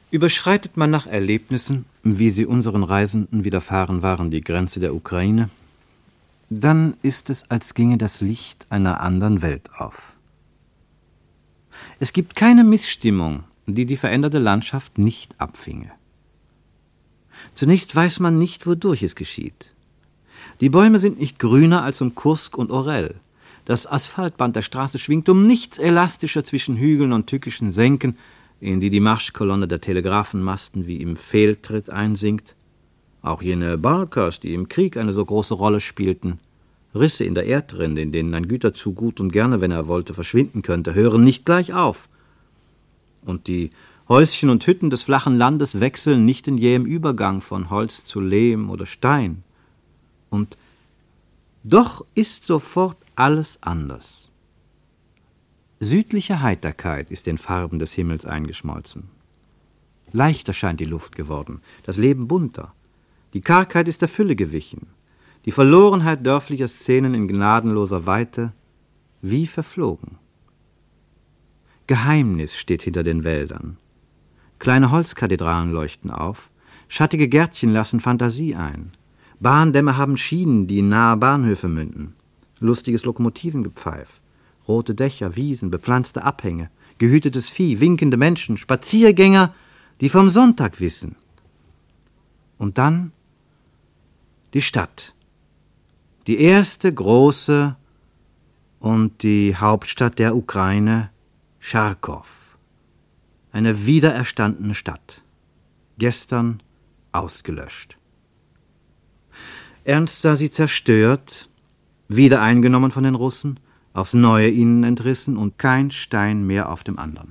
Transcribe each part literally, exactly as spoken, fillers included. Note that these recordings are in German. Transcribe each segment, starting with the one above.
Überschreitet man nach Erlebnissen, wie sie unseren Reisenden widerfahren waren, die Grenze der Ukraine, dann ist es, als ginge das Licht einer anderen Welt auf. Es gibt keine Missstimmung, die die veränderte Landschaft nicht abfinge. Zunächst weiß man nicht, wodurch es geschieht. Die Bäume sind nicht grüner als um Kursk und Orel. Das Asphaltband der Straße schwingt um nichts elastischer zwischen Hügeln und tückischen Senken, in die die Marschkolonne der Telegrafenmasten wie im Fehltritt einsinkt. Auch jene Balkers, die im Krieg eine so große Rolle spielten, Risse in der Erdrinde, in denen ein Güterzug gut und gerne, wenn er wollte, verschwinden könnte, hören nicht gleich auf. Und die Häuschen und Hütten des flachen Landes wechseln nicht in jähem Übergang von Holz zu Lehm oder Stein. Und doch ist sofort alles anders. Südliche Heiterkeit ist den Farben des Himmels eingeschmolzen. Leichter scheint die Luft geworden, das Leben bunter. Die Kargheit ist der Fülle gewichen. Die Verlorenheit dörflicher Szenen in gnadenloser Weite wie verflogen. Geheimnis steht hinter den Wäldern. Kleine Holzkathedralen leuchten auf, schattige Gärtchen lassen Fantasie ein. Bahndämme haben Schienen, die in nahe Bahnhöfe münden. Lustiges Lokomotivengepfeif, rote Dächer, Wiesen, bepflanzte Abhänge, gehütetes Vieh, winkende Menschen, Spaziergänger, die vom Sonntag wissen. Und dann die Stadt. Die erste große und die Hauptstadt der Ukraine, Charkow. Eine wiedererstandene Stadt. Gestern ausgelöscht. Ernst sah sie zerstört, wieder eingenommen von den Russen, aufs Neue ihnen entrissen und kein Stein mehr auf dem anderen.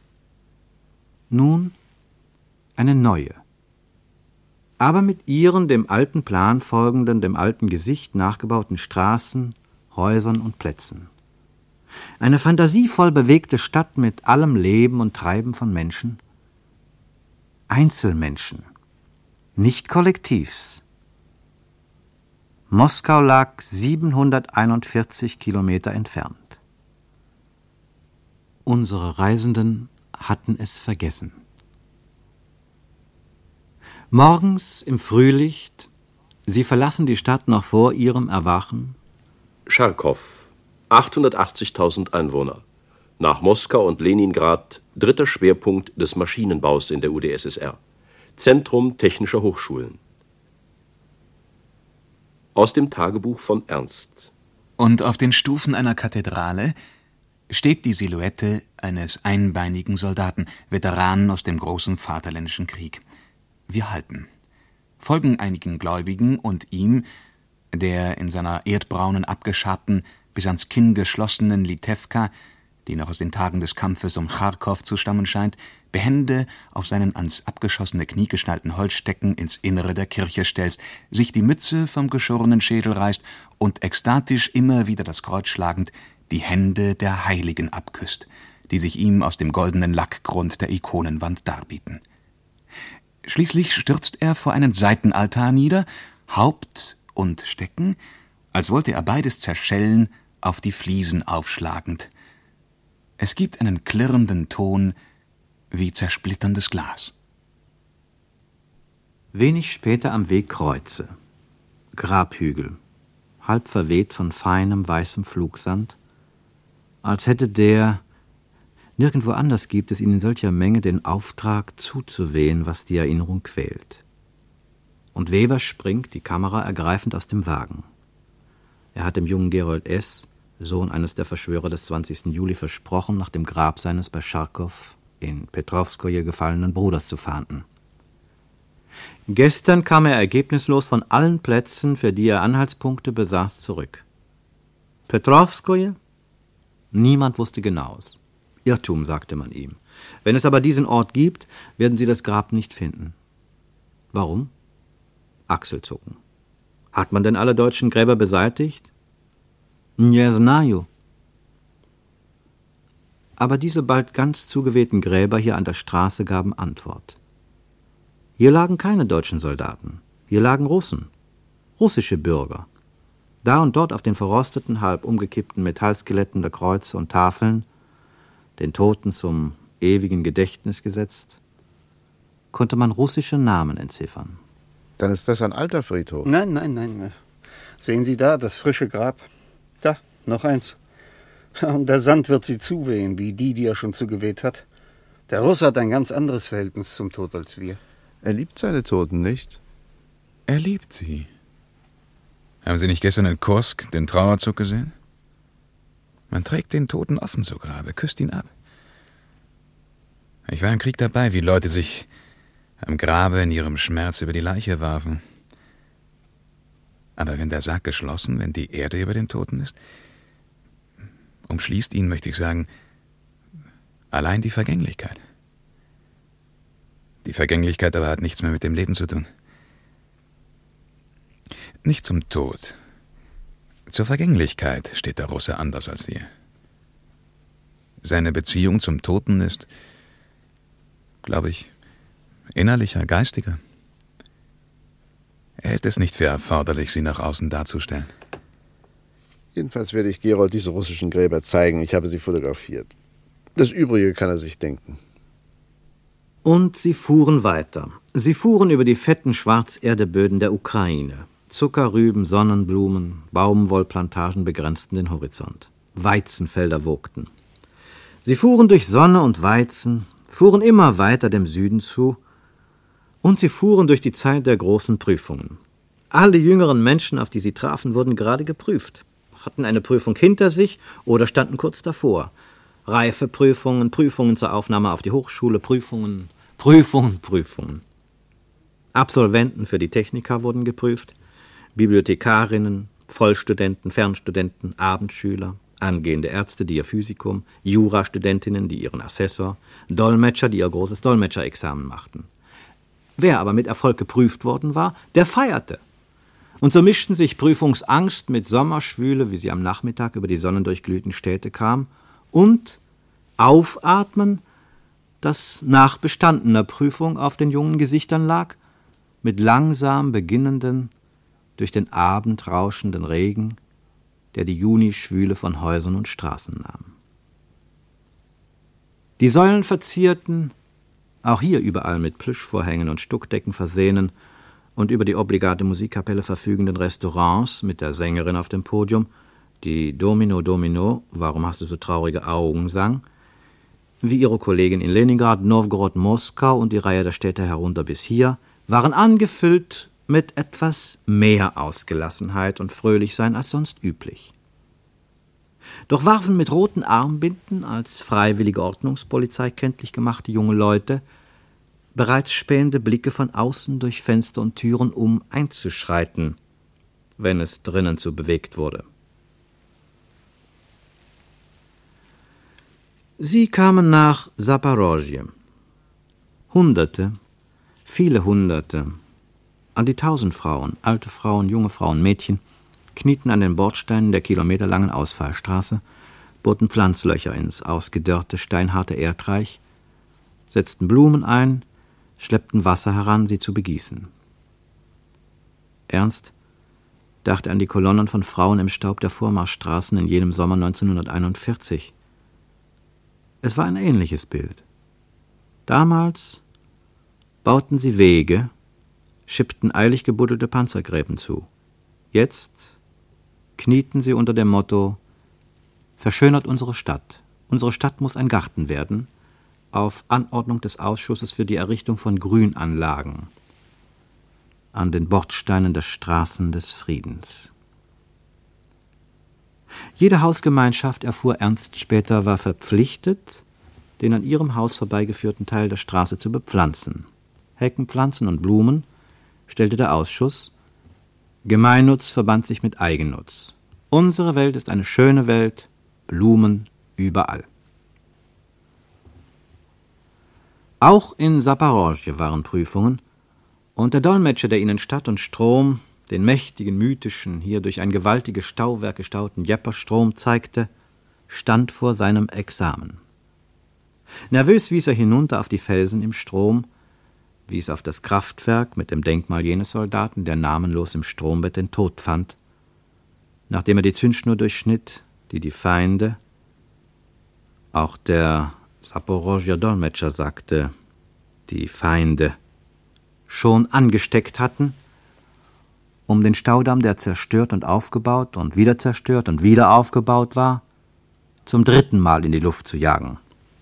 Nun eine neue, aber mit ihren dem alten Plan folgenden, dem alten Gesicht nachgebauten Straßen, Häusern und Plätzen. Eine fantasievoll bewegte Stadt mit allem Leben und Treiben von Menschen. Einzelmenschen, nicht Kollektivs. Moskau lag siebenhunderteinundvierzig Kilometer entfernt. Unsere Reisenden hatten es vergessen. Morgens im Frühlicht, sie verlassen die Stadt noch vor ihrem Erwachen. Charkow, achthundertachtzigtausend Einwohner. Nach Moskau und Leningrad dritter Schwerpunkt des Maschinenbaus in der U d S S R. Zentrum technischer Hochschulen. Aus dem Tagebuch von Ernst. Und auf den Stufen einer Kathedrale steht die Silhouette eines einbeinigen Soldaten, Veteranen aus dem großen Vaterländischen Krieg. Wir halten, folgen einigen Gläubigen und ihm, der in seiner erdbraunen, abgeschabten, bis ans Kinn geschlossenen Litewka, die noch aus den Tagen des Kampfes um Charkow zu stammen scheint, behende auf seinen ans abgeschossene Knie geschnallten Holzstecken ins Innere der Kirche stellst, sich die Mütze vom geschorenen Schädel reißt und ekstatisch immer wieder das Kreuz schlagend die Hände der Heiligen abküsst, die sich ihm aus dem goldenen Lackgrund der Ikonenwand darbieten. Schließlich stürzt er vor einen Seitenaltar nieder, Haupt und Stecken, als wollte er beides zerschellen, auf die Fliesen aufschlagend. Es gibt einen klirrenden Ton wie zersplitterndes Glas. Wenig später am Weg Kreuze. Grabhügel, halb verweht von feinem, weißem Flugsand, als hätte der, nirgendwo anders gibt es ihn in solcher Menge, den Auftrag zuzuwehen, was die Erinnerung quält. Und Weber springt, die Kamera ergreifend, aus dem Wagen. Er hat dem jungen Gerold S., Sohn eines der Verschwörer des zwanzigsten Juli, versprochen, nach dem Grab seines bei Charkow in Petrovskoje gefallenen Bruders zu fahnden. Gestern kam er ergebnislos von allen Plätzen, für die er Anhaltspunkte besaß, zurück. Petrovskoje? Niemand wusste genaues. Irrtum, sagte man ihm. Wenn es aber diesen Ort gibt, werden sie das Grab nicht finden. Warum? Achselzucken. Hat man denn alle deutschen Gräber beseitigt? Nie znаю. Aber diese bald ganz zugewehten Gräber hier an der Straße gaben Antwort. Hier lagen keine deutschen Soldaten. Hier lagen Russen. Russische Bürger. Da und dort auf den verrosteten, halb umgekippten Metallskeletten der Kreuze und Tafeln, den Toten zum ewigen Gedächtnis gesetzt, konnte man russische Namen entziffern. Dann ist das ein alter Friedhof. Nein, nein, nein. Sehen Sie da, das frische Grab? Da, noch eins. Und der Sand wird sie zuwehen, wie die, die er schon zugeweht hat. Der Russe hat ein ganz anderes Verhältnis zum Tod als wir. Er liebt seine Toten nicht. Er liebt sie. Haben Sie nicht gestern in Kursk den Trauerzug gesehen? Man trägt den Toten offen zu Grabe, küsst ihn ab. Ich war im Krieg dabei, wie Leute sich am Grabe in ihrem Schmerz über die Leiche warfen. Aber wenn der Sarg geschlossen, wenn die Erde über dem Toten ist, umschließt ihn, möchte ich sagen, allein die Vergänglichkeit. Die Vergänglichkeit aber hat nichts mehr mit dem Leben zu tun. Nicht zum Tod. Zur Vergänglichkeit steht der Russe anders als wir. Seine Beziehung zum Toten ist, glaube ich, innerlicher, geistiger. Er hält es nicht für erforderlich, sie nach außen darzustellen. Jedenfalls werde ich Gerold diese russischen Gräber zeigen. Ich habe sie fotografiert. Das Übrige kann er sich denken. Und sie fuhren weiter. Sie fuhren über die fetten Schwarzerdeböden der Ukraine. Zuckerrüben, Sonnenblumen, Baumwollplantagen begrenzten den Horizont. Weizenfelder wogten. Sie fuhren durch Sonne und Weizen, fuhren immer weiter dem Süden zu, und sie fuhren durch die Zeit der großen Prüfungen. Alle jüngeren Menschen, auf die sie trafen, wurden gerade geprüft, hatten eine Prüfung hinter sich oder standen kurz davor. Reifeprüfungen, Prüfungen zur Aufnahme auf die Hochschule, Prüfungen, Prüfungen, Prüfungen. Absolventen für die Technika wurden geprüft, Bibliothekarinnen, Vollstudenten, Fernstudenten, Abendschüler, angehende Ärzte, die ihr Physikum, Jurastudentinnen, die ihren Assessor, Dolmetscher, die ihr großes Dolmetscherexamen machten. Wer aber mit Erfolg geprüft worden war, der feierte. Und so mischten sich Prüfungsangst mit Sommerschwüle, wie sie am Nachmittag über die sonnendurchglühten Städte kam, und Aufatmen, das nach bestandener Prüfung auf den jungen Gesichtern lag, mit langsam beginnenden, durch den Abend rauschenden Regen, der die Junischwüle von Häusern und Straßen nahm. Die säulenverzierten, auch hier überall mit Plüschvorhängen und Stuckdecken versehenen und über die obligate Musikkapelle verfügenden Restaurants mit der Sängerin auf dem Podium, die Domino, Domino, warum hast du so traurige Augen, sang, wie ihre Kollegin in Leningrad, Nowgorod, Moskau und die Reihe der Städte herunter bis hier, waren angefüllt mit etwas mehr Ausgelassenheit und Fröhlichsein als sonst üblich. Doch warfen mit roten Armbinden als freiwillige Ordnungspolizei kenntlich gemachte junge Leute bereits spähende Blicke von außen durch Fenster und Türen, um einzuschreiten, wenn es drinnen zu bewegt wurde. Sie kamen nach Saporosje. Hunderte, viele Hunderte, an die tausend Frauen, alte Frauen, junge Frauen, Mädchen, knieten an den Bordsteinen der kilometerlangen Ausfallstraße, bohrten Pflanzlöcher ins ausgedörrte, steinharte Erdreich, setzten Blumen ein, schleppten Wasser heran, sie zu begießen. Ernst dachte an die Kolonnen von Frauen im Staub der Vormarschstraßen in jenem Sommer neunzehnhunderteinundvierzig. Es war ein ähnliches Bild. Damals bauten sie Wege, schippten eilig gebuddelte Panzergräben zu. Jetzt knieten sie unter dem Motto: Verschönert unsere Stadt. Unsere Stadt muss ein Garten werden, auf Anordnung des Ausschusses für die Errichtung von Grünanlagen an den Bordsteinen der Straßen des Friedens. Jede Hausgemeinschaft, erfuhr Ernst später, war verpflichtet, den an ihrem Haus vorbeigeführten Teil der Straße zu bepflanzen. Hecken, Pflanzen und Blumen stellte der Ausschuss. Gemeinnutz verband sich mit Eigennutz. Unsere Welt ist eine schöne Welt, Blumen überall. Auch in Saporosje waren Prüfungen, und der Dolmetscher, der ihnen Stadt und Strom, den mächtigen, mythischen, hier durch ein gewaltiges Stauwerk gestauten Djeperstrom zeigte, stand vor seinem Examen. Nervös wies er hinunter auf die Felsen im Strom, wies auf das Kraftwerk mit dem Denkmal jenes Soldaten, der namenlos im Strombett den Tod fand, nachdem er die Zündschnur durchschnitt, die die Feinde, auch der Saporosjer Dolmetscher sagte, die Feinde schon angesteckt hatten, um den Staudamm, der zerstört und aufgebaut und wieder zerstört und wieder aufgebaut war, zum dritten Mal in die Luft zu jagen.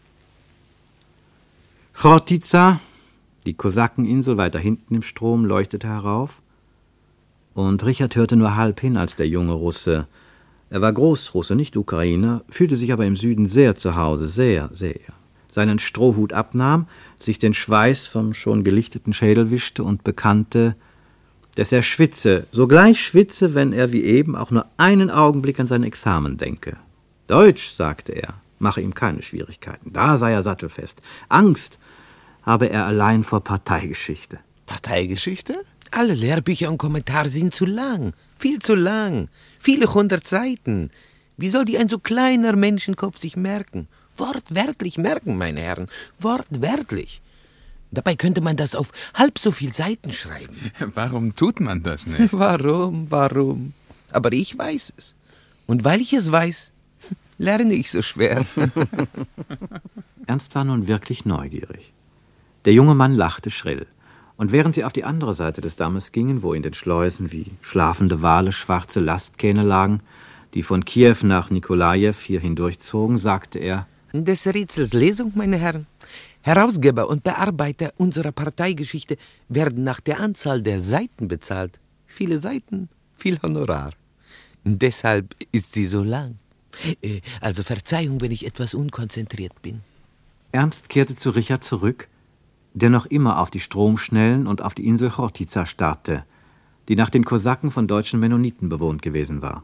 Chortica, die Kosakeninsel weiter hinten im Strom, leuchtete herauf, und Richard hörte nur halb hin, als der junge Russe, er war Großrusse, nicht Ukrainer, fühlte sich aber im Süden sehr zu Hause, sehr, sehr, seinen Strohhut abnahm, sich den Schweiß vom schon gelichteten Schädel wischte und bekannte, dass er schwitze, sogleich schwitze, wenn er wie eben auch nur einen Augenblick an sein Examen denke. Deutsch, sagte er, mache ihm keine Schwierigkeiten, da sei er sattelfest. Angst habe er allein vor Parteigeschichte. Parteigeschichte? Alle Lehrbücher und Kommentare sind zu lang, viel zu lang, viele hundert Seiten. Wie soll die ein so kleiner Menschenkopf sich merken? Wortwörtlich merken, meine Herren, wortwörtlich. Dabei könnte man das auf halb so viel Seiten schreiben. Warum tut man das nicht? Warum, warum? Aber ich weiß es. Und weil ich es weiß, lerne ich so schwer. Ernst war nun wirklich neugierig. Der junge Mann lachte schrill. Und während sie auf die andere Seite des Dammes gingen, wo in den Schleusen wie schlafende Wale schwarze Lastkähne lagen, die von Kiew nach Nikolajew hier hindurchzogen, sagte er: Des Rätsels Lesung, meine Herren. Herausgeber und Bearbeiter unserer Parteigeschichte werden nach der Anzahl der Seiten bezahlt. Viele Seiten, viel Honorar. Deshalb ist sie so lang. Also Verzeihung, wenn ich etwas unkonzentriert bin. Ernst kehrte zu Richard zurück, der noch immer auf die Stromschnellen und auf die Insel Chortica starrte, die nach den Kosaken von deutschen Mennoniten bewohnt gewesen war.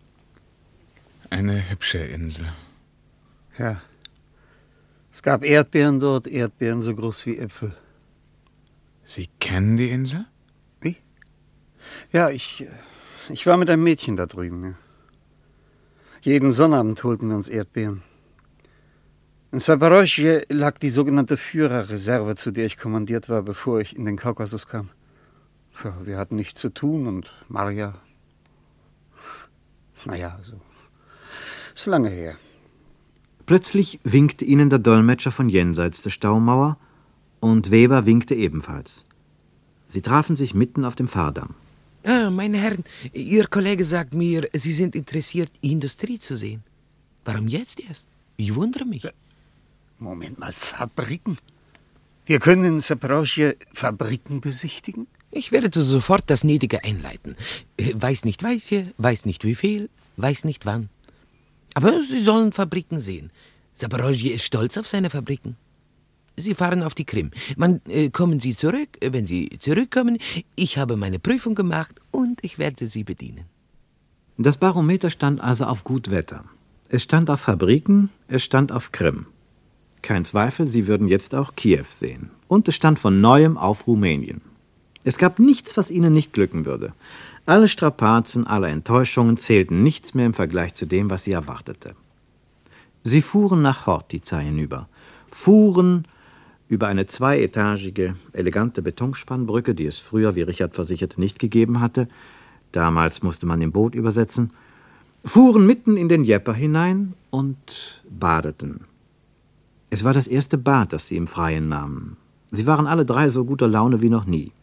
Eine hübsche Insel. Ja. Es gab Erdbeeren dort, Erdbeeren so groß wie Äpfel. Sie kennen die Insel? Wie? Ja, ich, ich war mit einem Mädchen da drüben. Ja. Jeden Sonnabend holten wir uns Erdbeeren. In Zaporozhye lag die sogenannte Führerreserve, zu der ich kommandiert war, bevor ich in den Kaukasus kam. Ja, wir hatten nichts zu tun und Marja... Naja, so... Ist lange her. Plötzlich winkte ihnen der Dolmetscher von jenseits der Staumauer, und Weber winkte ebenfalls. Sie trafen sich mitten auf dem Fahrdamm. Ah, meine Herren, Ihr Kollege sagt mir, Sie sind interessiert, Industrie zu sehen. Warum jetzt erst? Ich wundere mich. Moment mal, Fabriken? Wir können in Zaporozhye Fabriken besichtigen? Ich werde sofort das Nötige einleiten. Weiß nicht welche, weiß nicht wie viel, weiß nicht wann. Aber Sie sollen Fabriken sehen. Zaporozhye ist stolz auf seine Fabriken. Sie fahren auf die Krim. Man, äh, kommen Sie zurück, wenn Sie zurückkommen. Ich habe meine Prüfung gemacht und ich werde Sie bedienen. Das Barometer stand also auf gut Wetter. Es stand auf Fabriken, es stand auf Krim. Kein Zweifel, Sie würden jetzt auch Kiew sehen. Und es stand von Neuem auf Rumänien. Es gab nichts, was Ihnen nicht glücken würde. Alle Strapazen, alle Enttäuschungen zählten nichts mehr im Vergleich zu dem, was Sie erwartete. Sie fuhren nach Chortica hinüber, fuhren über eine zweietagige, elegante Betonspannbrücke, die es früher, wie Richard versicherte, nicht gegeben hatte. Damals musste man im Boot übersetzen, fuhren mitten in den Dnjepr hinein und badeten. Es war das erste Bad, das sie im Freien nahmen. Sie waren alle drei so guter Laune wie noch nie.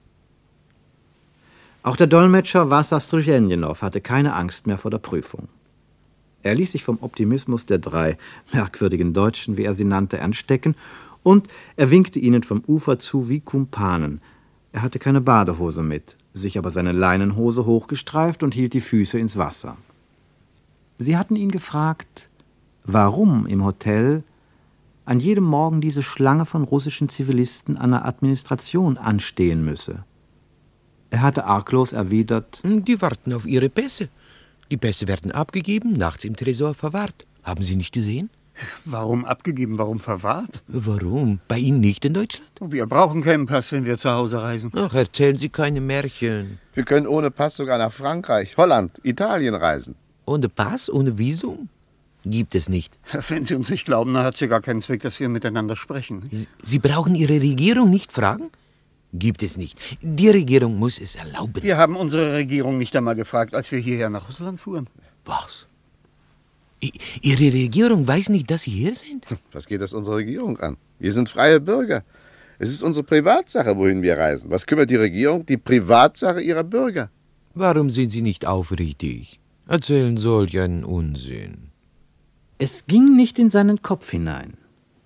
Auch der Dolmetscher Wassa Strujenjenow hatte keine Angst mehr vor der Prüfung. Er ließ sich vom Optimismus der drei merkwürdigen Deutschen, wie er sie nannte, anstecken, und er winkte ihnen vom Ufer zu wie Kumpanen. Er hatte keine Badehose mit, sich aber seine Leinenhose hochgestreift und hielt die Füße ins Wasser. Sie hatten ihn gefragt, warum im Hotel an jedem Morgen diese Schlange von russischen Zivilisten an der Administration anstehen müsse. Er hatte arglos erwidert: Die warten auf ihre Pässe. Die Pässe werden abgegeben, nachts im Tresor verwahrt. Haben Sie nicht gesehen? Warum abgegeben, warum verwahrt? Warum? Bei Ihnen nicht in Deutschland? Wir brauchen keinen Pass, wenn wir zu Hause reisen. Ach, erzählen Sie keine Märchen. Wir können ohne Pass sogar nach Frankreich, Holland, Italien reisen. Ohne Pass, ohne Visum? Gibt es nicht. Wenn Sie uns nicht glauben, dann hat es ja gar keinen Zweck, dass wir miteinander sprechen. Sie, Sie brauchen Ihre Regierung nicht fragen? Gibt es nicht. Die Regierung muss es erlauben. Wir haben unsere Regierung nicht einmal gefragt, als wir hierher nach Russland fuhren. Was? I- Ihre Regierung weiß nicht, dass Sie hier sind? Was geht das unsere Regierung an? Wir sind freie Bürger. Es ist unsere Privatsache, wohin wir reisen. Was kümmert die Regierung? Die Privatsache ihrer Bürger. Warum sind Sie nicht aufrichtig? Erzählen solch einen Unsinn. Es ging nicht in seinen Kopf hinein.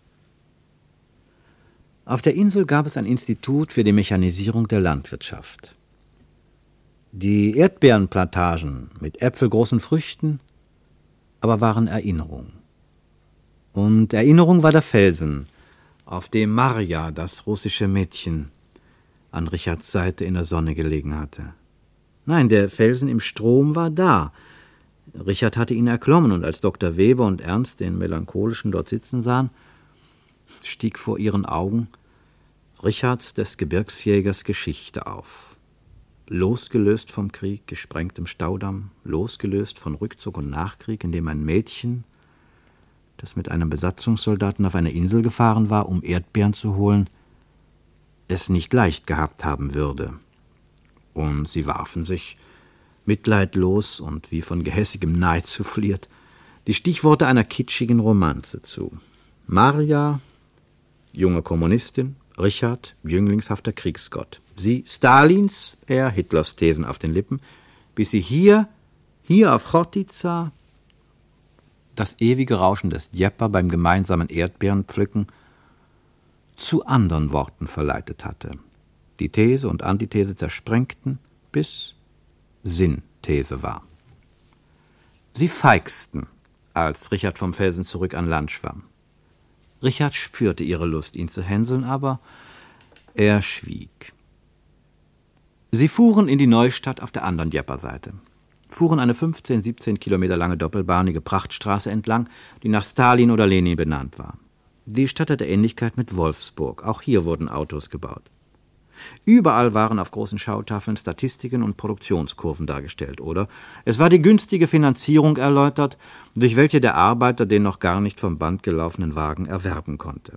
Auf der Insel gab es ein Institut für die Mechanisierung der Landwirtschaft. Die Erdbeerenplantagen mit äpfelgroßen Früchten aber waren Erinnerung. Und Erinnerung war der Felsen, auf dem Marja, das russische Mädchen, an Richards Seite in der Sonne gelegen hatte. Nein, der Felsen im Strom war da. Richard hatte ihn erklommen, und als Doktor Weber und Ernst den Melancholischen dort sitzen sahen, stieg vor ihren Augen Richards des Gebirgsjägers Geschichte auf. Losgelöst vom Krieg, gesprengtem Staudamm, losgelöst von Rückzug und Nachkrieg, in dem ein Mädchen, das mit einem Besatzungssoldaten auf eine Insel gefahren war, um Erdbeeren zu holen, es nicht leicht gehabt haben würde. Und sie warfen sich, mitleidlos und wie von gehässigem Neid souffliert, die Stichworte einer kitschigen Romanze zu. Marja, junge Kommunistin, Richard, jünglingshafter Kriegsgott. Sie Stalins, er Hitlers Thesen auf den Lippen, bis sie hier, hier auf Chortica, das ewige Rauschen des Djeper beim gemeinsamen Erdbeerenpflücken zu anderen Worten verleitet hatte. Die These und Antithese zersprengten, bis Synthese war. Sie feigsten, als Richard vom Felsen zurück an Land schwamm. Richard spürte ihre Lust, ihn zu hänseln, aber er schwieg. Sie fuhren in die Neustadt auf der anderen Djeper-Seite, fuhren eine fünfzehn, siebzehn Kilometer lange doppelbahnige Prachtstraße entlang, die nach Stalin oder Lenin benannt war. Die Stadt hatte Ähnlichkeit mit Wolfsburg, auch hier wurden Autos gebaut. Überall waren auf großen Schautafeln Statistiken und Produktionskurven dargestellt, oder es war die günstige Finanzierung erläutert, durch welche der Arbeiter den noch gar nicht vom Band gelaufenen Wagen erwerben konnte.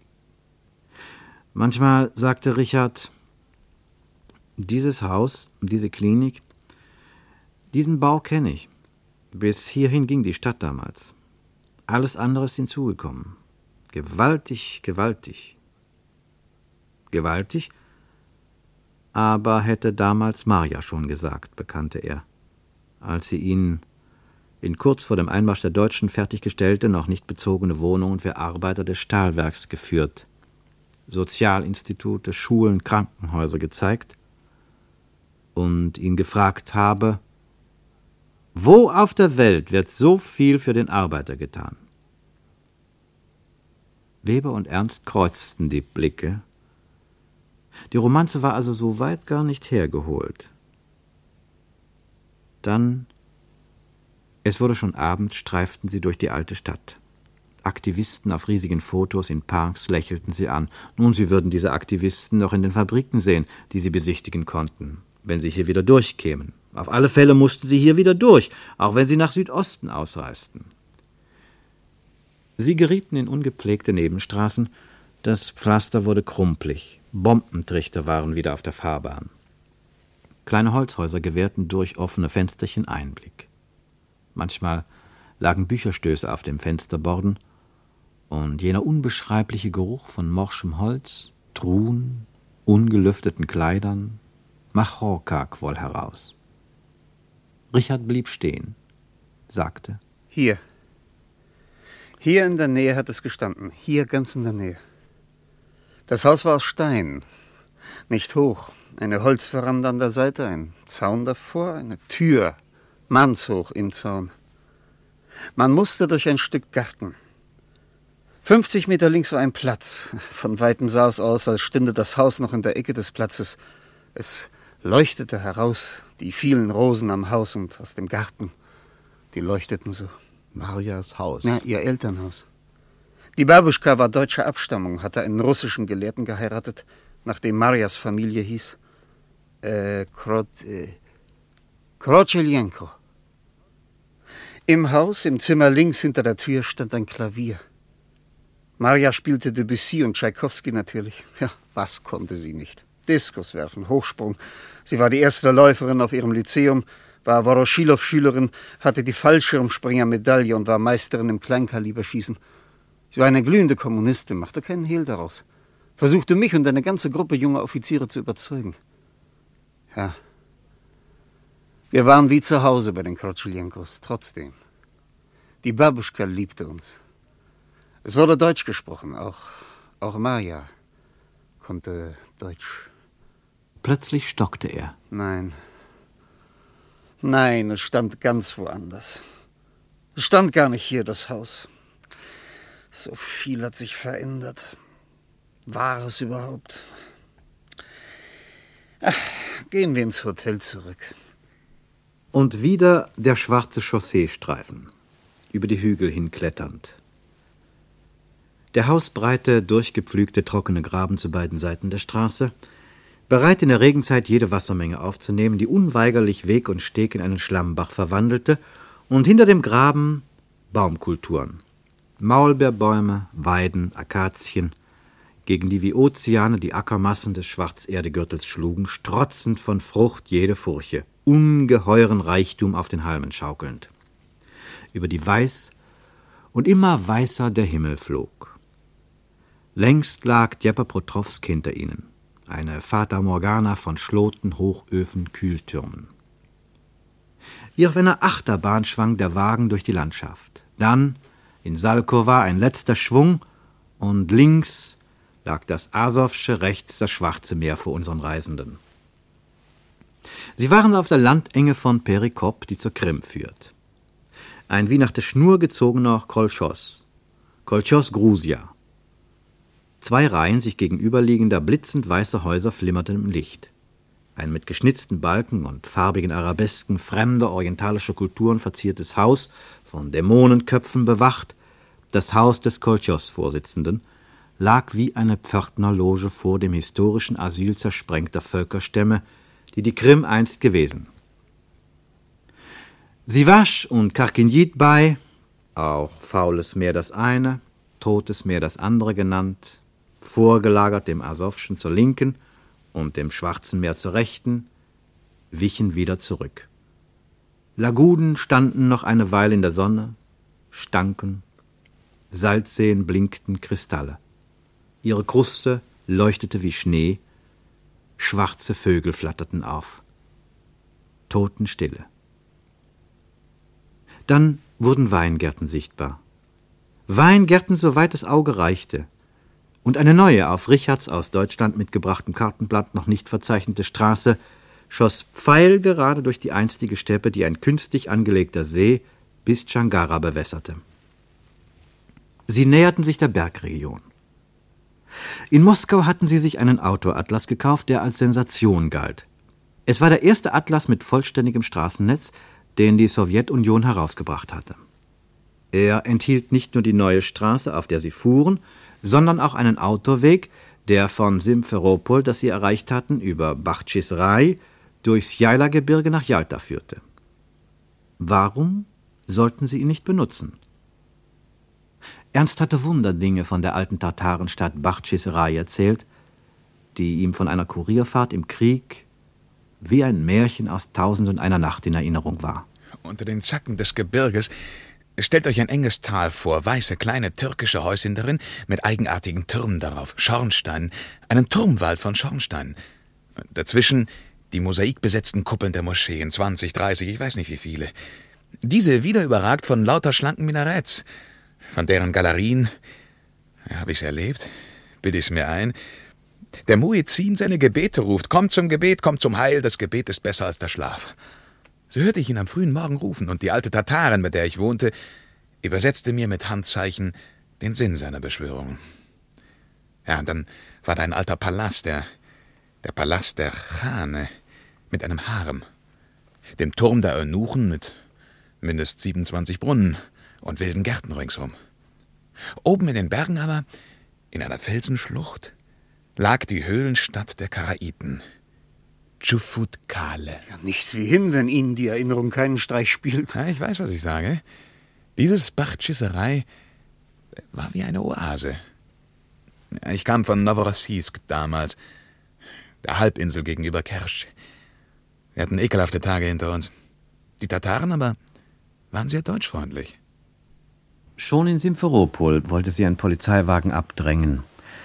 Manchmal sagte Richard, dieses Haus, diese Klinik, diesen Bau kenne ich. Bis hierhin ging die Stadt damals. Alles andere ist hinzugekommen. Gewaltig, gewaltig. Gewaltig? Aber hätte damals Marja schon gesagt, bekannte er, als sie ihn in kurz vor dem Einmarsch der Deutschen fertiggestellte, noch nicht bezogene Wohnungen für Arbeiter des Stahlwerks geführt, Sozialinstitute, Schulen, Krankenhäuser gezeigt und ihn gefragt habe, wo auf der Welt wird so viel für den Arbeiter getan? Weber und Ernst kreuzten die Blicke. Die Romanze war also so weit gar nicht hergeholt. Dann, es wurde schon Abend, streiften sie durch die alte Stadt. Aktivisten auf riesigen Fotos in Parks lächelten sie an. Nun, sie würden diese Aktivisten noch in den Fabriken sehen, die sie besichtigen konnten, wenn sie hier wieder durchkämen. Auf alle Fälle mussten sie hier wieder durch, auch wenn sie nach Südosten ausreisten. Sie gerieten in ungepflegte Nebenstraßen, das Pflaster wurde krumpelig, Bombentrichter waren wieder auf der Fahrbahn. Kleine Holzhäuser gewährten durch offene Fensterchen Einblick. Manchmal lagen Bücherstöße auf dem Fensterborden, und jener unbeschreibliche Geruch von morschem Holz, Truhen, ungelüfteten Kleidern, Machorka quoll heraus. Richard blieb stehen, sagte: Hier. Hier in der Nähe hat es gestanden. Hier ganz in der Nähe. Das Haus war aus Stein. Nicht hoch. Eine Holzveranda an der Seite, ein Zaun davor, eine Tür, mannshoch im Zaun. Man musste durch ein Stück Garten. fünfzig Meter links war ein Platz. Von weitem sah es aus, als stünde das Haus noch in der Ecke des Platzes. Es leuchtete heraus, die vielen Rosen am Haus und aus dem Garten. Die leuchteten so. Marjas Haus. Ja, ihr Elternhaus. Die Babuschka war deutscher Abstammung, hatte einen russischen Gelehrten geheiratet, nachdem Marjas Familie hieß. Äh, Krot, äh, Krotscheljenko. Im Haus, im Zimmer links hinter der Tür, stand ein Klavier. Marja spielte Debussy und Tschaikowski natürlich. Ja, was konnte sie nicht? Diskus werfen, Hochsprung. Sie war die erste Läuferin auf ihrem Lyzeum, war Woroschilow-Schülerin, hatte die Fallschirmspringer-Medaille und war Meisterin im Kleinkaliberschießen. Sie war eine glühende Kommunistin, machte keinen Hehl daraus. Versuchte mich und eine ganze Gruppe junger Offiziere zu überzeugen. Ja. Wir waren wie zu Hause bei den Krotscheljenkos, trotzdem. Die Babuschka liebte uns. Es wurde Deutsch gesprochen, auch, auch Maja konnte Deutsch. Plötzlich stockte er. Nein. Nein, es stand ganz woanders. Es stand gar nicht hier, das Haus. So viel hat sich verändert. War es überhaupt? Ach, gehen wir ins Hotel zurück. Und wieder der schwarze Chausseestreifen, über die Hügel hinkletternd. Der hausbreite, durchgepflügte, trockene Graben zu beiden Seiten der Straße, bereit in der Regenzeit jede Wassermenge aufzunehmen, die unweigerlich Weg und Steg in einen Schlammbach verwandelte, und hinter dem Graben Baumkulturen, Maulbeerbäume, Weiden, Akazien, gegen die wie Ozeane die Ackermassen des Schwarzerdegürtels schlugen, strotzend von Frucht jede Furche, ungeheuren Reichtum auf den Halmen schaukelnd. Über die weiß und immer weißer der Himmel flog. Längst lag Djepaprotrovsk hinter ihnen, eine Fata Morgana von Schloten, Hochöfen, Kühltürmen. Wie auf einer Achterbahn schwang der Wagen durch die Landschaft. Dann, in Salkowa, ein letzter Schwung, und links lag das Asowsche, rechts das Schwarze Meer vor unseren Reisenden. Sie waren auf der Landenge von Perikop, die zur Krim führt. Ein wie nach der Schnur gezogener Kolchos, Kolchos Grusia. Zwei Reihen sich gegenüberliegender, blitzend weißer Häuser flimmerten im Licht. Ein mit geschnitzten Balken und farbigen Arabesken fremder orientalischer Kulturen verziertes Haus, von Dämonenköpfen bewacht, das Haus des Kolchos-Vorsitzenden, lag wie eine Pförtnerloge vor dem historischen Asyl zersprengter Völkerstämme, die die Krim einst gewesen. Siwasch und Karkinjit-Bai, auch Faules Meer das eine, Totes Meer das andere genannt, vorgelagert dem Asowschen zur Linken und dem Schwarzen Meer zur Rechten, wichen wieder zurück. Laguden standen noch eine Weile in der Sonne, stanken, Salzseen blinkten Kristalle. Ihre Kruste leuchtete wie Schnee, schwarze Vögel flatterten auf. Totenstille. Dann wurden Weingärten sichtbar. Weingärten, soweit das Auge reichte. Und eine neue, auf Richards aus Deutschland mitgebrachtem Kartenblatt noch nicht verzeichnete Straße schoss pfeilgerade durch die einstige Steppe, die ein künstlich angelegter See bis Tschangara bewässerte. Sie näherten sich der Bergregion. In Moskau hatten sie sich einen Autoatlas gekauft, der als Sensation galt. Es war der erste Atlas mit vollständigem Straßennetz, den die Sowjetunion herausgebracht hatte. Er enthielt nicht nur die neue Straße, auf der sie fuhren, sondern auch einen Autoweg, der von Simferopol, das sie erreicht hatten, über Bachtschisrai durchs Jaila-Gebirge nach Jalta führte. Warum sollten sie ihn nicht benutzen? Ernst hatte Wunderdinge von der alten Tatarenstadt Bachtschisrai erzählt, die ihm von einer Kurierfahrt im Krieg wie ein Märchen aus Tausend und einer Nacht in Erinnerung war. Unter den Zacken des Gebirges stellt euch ein enges Tal vor, weiße, kleine türkische Häuschen darin, mit eigenartigen Türmen darauf, Schornsteinen, einen Turmwald von Schornsteinen. Dazwischen die mosaikbesetzten Kuppeln der Moscheen, zwanzig, dreißig, ich weiß nicht wie viele. Diese wieder überragt von lauter schlanken Minaretts, von deren Galerien, ja, hab ich's erlebt, bild ich's mir ein, der Muezzin seine Gebete ruft, kommt zum Gebet, kommt zum Heil, das Gebet ist besser als der Schlaf. So hörte ich ihn am frühen Morgen rufen, und die alte Tatarin, mit der ich wohnte, übersetzte mir mit Handzeichen den Sinn seiner Beschwörungen. Ja, und dann war da ein alter Palast, der, der Palast der Chane, mit einem Harem, dem Turm der Eunuchen mit mindestens siebenundzwanzig Brunnen und wilden Gärten ringsum. Oben in den Bergen aber, in einer Felsenschlucht, lag die Höhlenstadt der Karaiten, Tschufutkale. Ja, nichts wie hin, wenn Ihnen die Erinnerung keinen Streich spielt. Ja, ich weiß, was ich sage. Dieses Bachtschisserei war wie eine Oase. Ja, ich kam von Novorossiysk damals, der Halbinsel gegenüber Kersch. Wir hatten ekelhafte Tage hinter uns. Die Tataren aber waren sehr deutschfreundlich. Schon in Simferopol wollte sie einen Polizeiwagen abdrängen.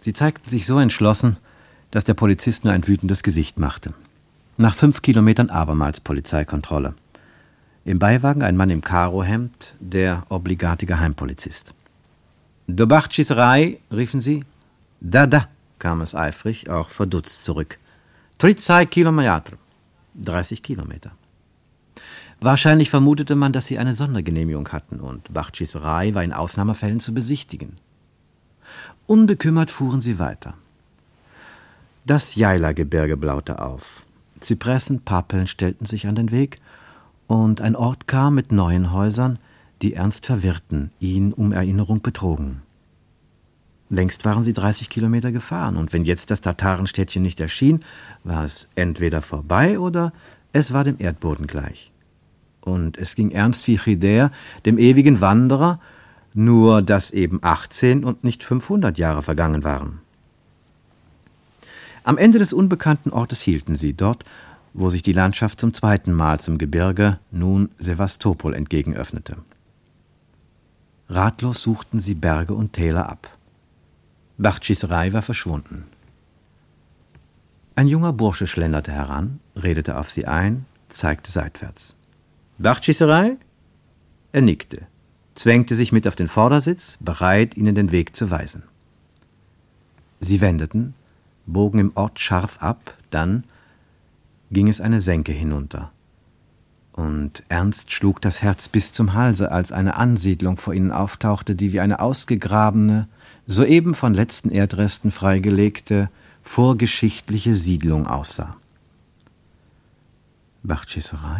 Sie zeigten sich so entschlossen, dass der Polizist nur ein wütendes Gesicht machte. Nach fünf Kilometern abermals Polizeikontrolle. Im Beiwagen ein Mann im Karohemd, der obligate Geheimpolizist. »Do Bachtschisserei«, riefen sie. »Da, da«, kam es eifrig, auch verdutzt zurück. »Trizai Kilometer«, dreißig Kilometer. Wahrscheinlich vermutete man, dass sie eine Sondergenehmigung hatten und Bachtschisserei war in Ausnahmefällen zu besichtigen. Unbekümmert fuhren sie weiter. Das Jaila-Gebirge blaute auf. Zypressen, Pappeln stellten sich an den Weg, und ein Ort kam mit neuen Häusern, die Ernst verwirrten, ihn um Erinnerung betrogen. Längst waren sie dreißig Kilometer gefahren, und wenn jetzt das Tatarenstädtchen nicht erschien, war es entweder vorbei oder es war dem Erdboden gleich. Und es ging Ernst wie Chider, dem ewigen Wanderer, nur dass eben achtzehn und nicht fünfhundert Jahre vergangen waren. Am Ende des unbekannten Ortes hielten sie, dort, wo sich die Landschaft zum zweiten Mal zum Gebirge, nun Sevastopol, entgegenöffnete. Ratlos suchten sie Berge und Täler ab. Bachtschisserei war verschwunden. Ein junger Bursche schlenderte heran, redete auf sie ein, zeigte seitwärts. »Bachtschisserei?« Er nickte, zwängte sich mit auf den Vordersitz, bereit, ihnen den Weg zu weisen. Sie wendeten, bogen im Ort scharf ab, dann ging es eine Senke hinunter. Und Ernst schlug das Herz bis zum Halse, als eine Ansiedlung vor ihnen auftauchte, die wie eine ausgegrabene, soeben von letzten Erdresten freigelegte, vorgeschichtliche Siedlung aussah. Bachtschisserei?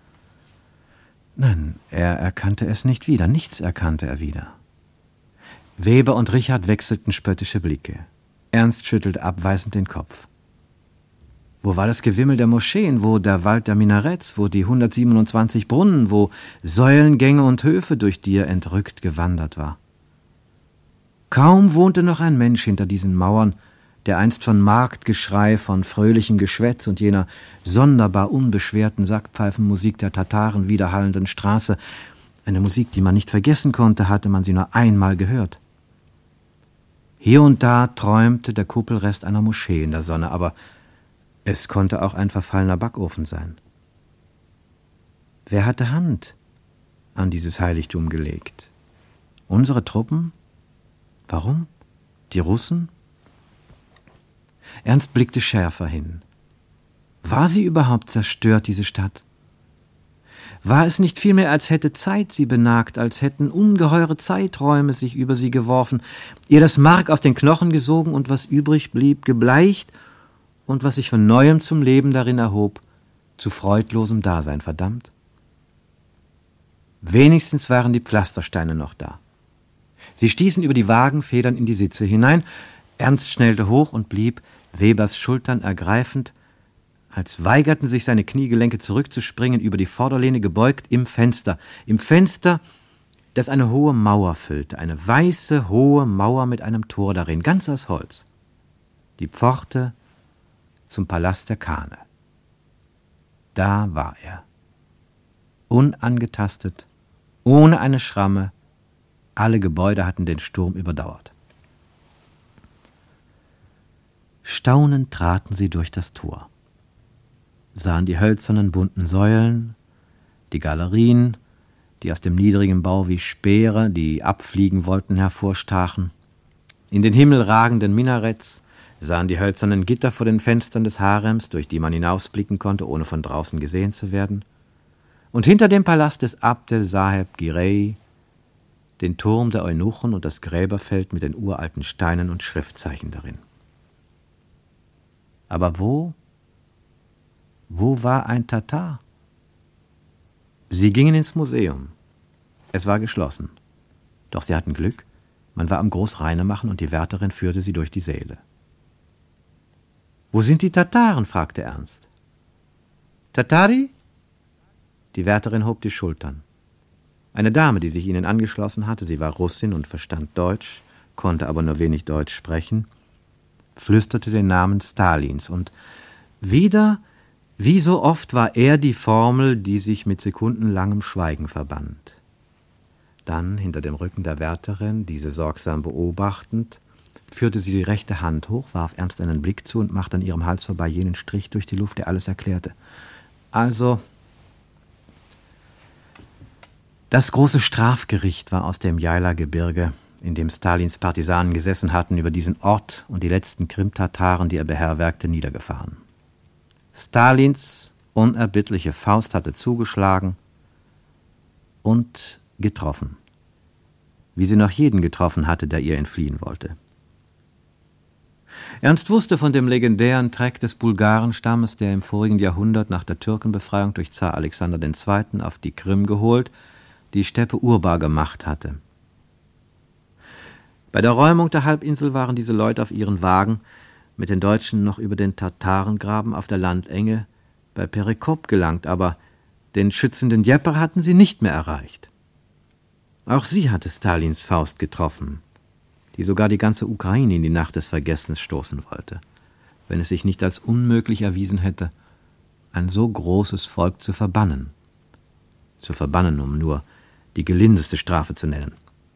Nein, er erkannte es nicht wieder, nichts erkannte er wieder. Weber und Richard wechselten spöttische Blicke. Ernst schüttelte abweisend den Kopf. Wo war das Gewimmel der Moscheen, wo der Wald der Minaretts, wo die hundertsiebenundzwanzig Brunnen, wo Säulengänge und Höfe, durch die er entrückt gewandert war? Kaum wohnte noch ein Mensch hinter diesen Mauern, der einst von Marktgeschrei, von fröhlichem Geschwätz und jener sonderbar unbeschwerten Sackpfeifenmusik der Tataren widerhallenden Straße, eine Musik, die man nicht vergessen konnte, hatte man sie nur einmal gehört. Hier und da träumte der Kuppelrest einer Moschee in der Sonne, aber es konnte auch ein verfallener Backofen sein. Wer hatte Hand an dieses Heiligtum gelegt? Unsere Truppen? Warum? Die Russen? Ernst blickte schärfer hin. War sie überhaupt zerstört, diese Stadt? War es nicht vielmehr, als hätte Zeit sie benagt, als hätten ungeheure Zeiträume sich über sie geworfen, ihr das Mark aus den Knochen gesogen und was übrig blieb, gebleicht und was sich von Neuem zum Leben darin erhob, zu freudlosem Dasein verdammt? Wenigstens waren die Pflastersteine noch da. Sie stießen über die Wagenfedern in die Sitze hinein. Ernst schnellte hoch und blieb, Webers Schultern ergreifend, als weigerten sich seine Kniegelenke zurückzuspringen, über die Vorderlehne gebeugt, im Fenster. Im Fenster, das eine hohe Mauer füllte, eine weiße, hohe Mauer mit einem Tor darin, ganz aus Holz. Die Pforte zum Palast der Kane. Da war er. Unangetastet, ohne eine Schramme, alle Gebäude hatten den Sturm überdauert. Staunend traten sie durch das Tor, sahen die hölzernen bunten Säulen, die Galerien, die aus dem niedrigen Bau wie Speere, die abfliegen wollten, hervorstachen, in den Himmel ragenden Minaretts, sahen die hölzernen Gitter vor den Fenstern des Harems, durch die man hinausblicken konnte, ohne von draußen gesehen zu werden, und hinter dem Palast des Abdel Saheb Girey den Turm der Eunuchen und das Gräberfeld mit den uralten Steinen und Schriftzeichen darin. Aber wo, wo war ein Tatar? Sie gingen ins Museum. Es war geschlossen. Doch sie hatten Glück. Man war am Großreinemachen und die Wärterin führte sie durch die Säle. »Wo sind die Tataren?« fragte Ernst. »Tatari?« Die Wärterin hob die Schultern. Eine Dame, die sich ihnen angeschlossen hatte, sie war Russin und verstand Deutsch, konnte aber nur wenig Deutsch sprechen, flüsterte den Namen Stalins, und wieder, wie so oft, war er die Formel, die sich mit sekundenlangem Schweigen verband. Dann, hinter dem Rücken der Wärterin, diese sorgsam beobachtend, führte sie die rechte Hand hoch, warf Ernst einen Blick zu und machte an ihrem Hals vorbei jenen Strich durch die Luft, der alles erklärte. Also, das große Strafgericht war aus dem Jaila-Gebirge, in dem Stalins Partisanen gesessen hatten, über diesen Ort und die letzten Krim-Tataren, die er beherbergte, niedergefahren. Stalins unerbittliche Faust hatte zugeschlagen und getroffen, wie sie noch jeden getroffen hatte, der ihr entfliehen wollte. Ernst wusste von dem legendären Treck des Bulgarenstammes, der im vorigen Jahrhundert nach der Türkenbefreiung durch Zar Alexander der Zweite. Auf die Krim geholt, die Steppe urbar gemacht hatte. Bei der Räumung der Halbinsel waren diese Leute auf ihren Wagen mit den Deutschen noch über den Tatarengraben auf der Landenge bei Perekop gelangt, aber den schützenden Djeper hatten sie nicht mehr erreicht. Auch sie hatte Stalins Faust getroffen, die sogar die ganze Ukraine in die Nacht des Vergessens stoßen wollte, wenn es sich nicht als unmöglich erwiesen hätte, ein so großes Volk zu verbannen. Zu verbannen, um nur die gelindeste Strafe zu nennen.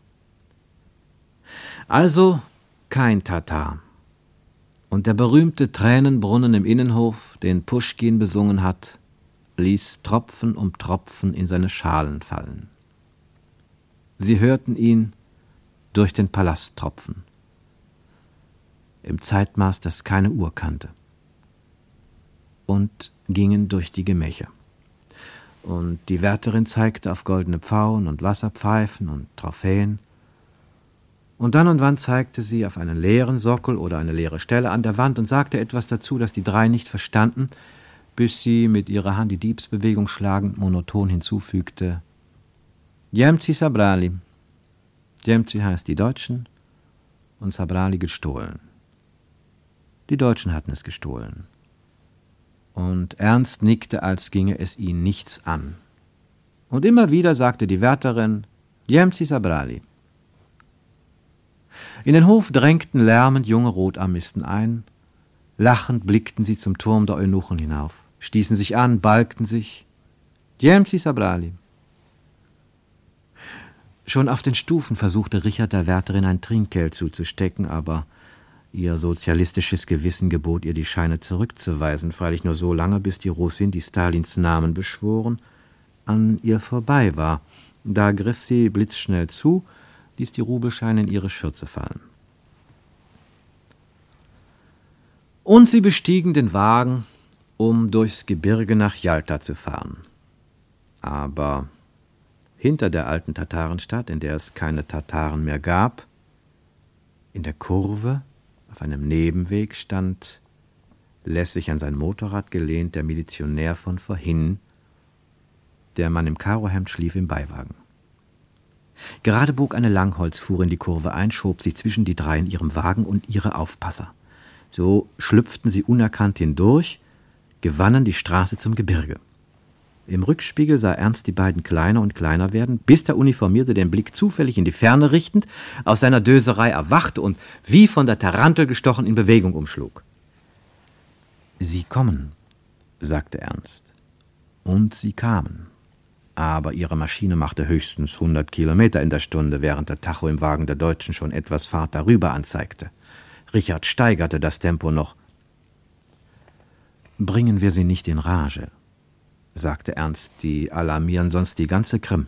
Also kein Tatar. Und der berühmte Tränenbrunnen im Innenhof, den Puschkin besungen hat, ließ Tropfen um Tropfen in seine Schalen fallen. Sie hörten ihn durch den Palast tropfen, im Zeitmaß, das keine Uhr kannte, und gingen durch die Gemächer. Und die Wärterin zeigte auf goldene Pfauen und Wasserpfeifen und Trophäen, und dann und wann zeigte sie auf einen leeren Sockel oder eine leere Stelle an der Wand und sagte etwas dazu, das die drei nicht verstanden, bis sie mit ihrer Hand die Diebsbewegung schlagend monoton hinzufügte: Jemci Sabrali. Jemci heißt die Deutschen und Sabrali gestohlen. Die Deutschen hatten es gestohlen. Und Ernst nickte, als ginge es ihn nichts an. Und immer wieder sagte die Wärterin: Jemci Sabrali. In den Hof drängten lärmend junge Rotarmisten ein. Lachend blickten sie zum Turm der Eunuchen hinauf, stießen sich an, balgten sich. Jemci Sabrali. Schon auf den Stufen versuchte Richard der Wärterin ein Trinkgeld zuzustecken, aber ihr sozialistisches Gewissen gebot ihr, die Scheine zurückzuweisen, freilich nur so lange, bis die Russin, die Stalins Namen beschworen, an ihr vorbei war. Da griff sie blitzschnell zu, ließ die Rubelscheine in ihre Schürze fallen. Und sie bestiegen den Wagen, um durchs Gebirge nach Jalta zu fahren. Aber hinter der alten Tatarenstadt, in der es keine Tataren mehr gab, in der Kurve, auf einem Nebenweg, stand, lässig an sein Motorrad gelehnt, der Milizionär von vorhin. Der Mann im Karohemd schlief im Beiwagen. Gerade bog eine Langholzfuhre in die Kurve ein, schob sich zwischen die drei in ihrem Wagen und ihre Aufpasser. So schlüpften sie unerkannt hindurch, gewannen die Straße zum Gebirge. Im Rückspiegel sah Ernst die beiden kleiner und kleiner werden, bis der Uniformierte den Blick zufällig in die Ferne richtend aus seiner Döserei erwachte und wie von der Tarantel gestochen in Bewegung umschlug. »Sie kommen«, sagte Ernst. Und sie kamen. Aber ihre Maschine machte höchstens hundert Kilometer in der Stunde, während der Tacho im Wagen der Deutschen schon etwas Fahrt darüber anzeigte. Richard steigerte das Tempo noch. »Bringen wir sie nicht in Rage«, sagte Ernst, »die alarmieren sonst die ganze Krim.«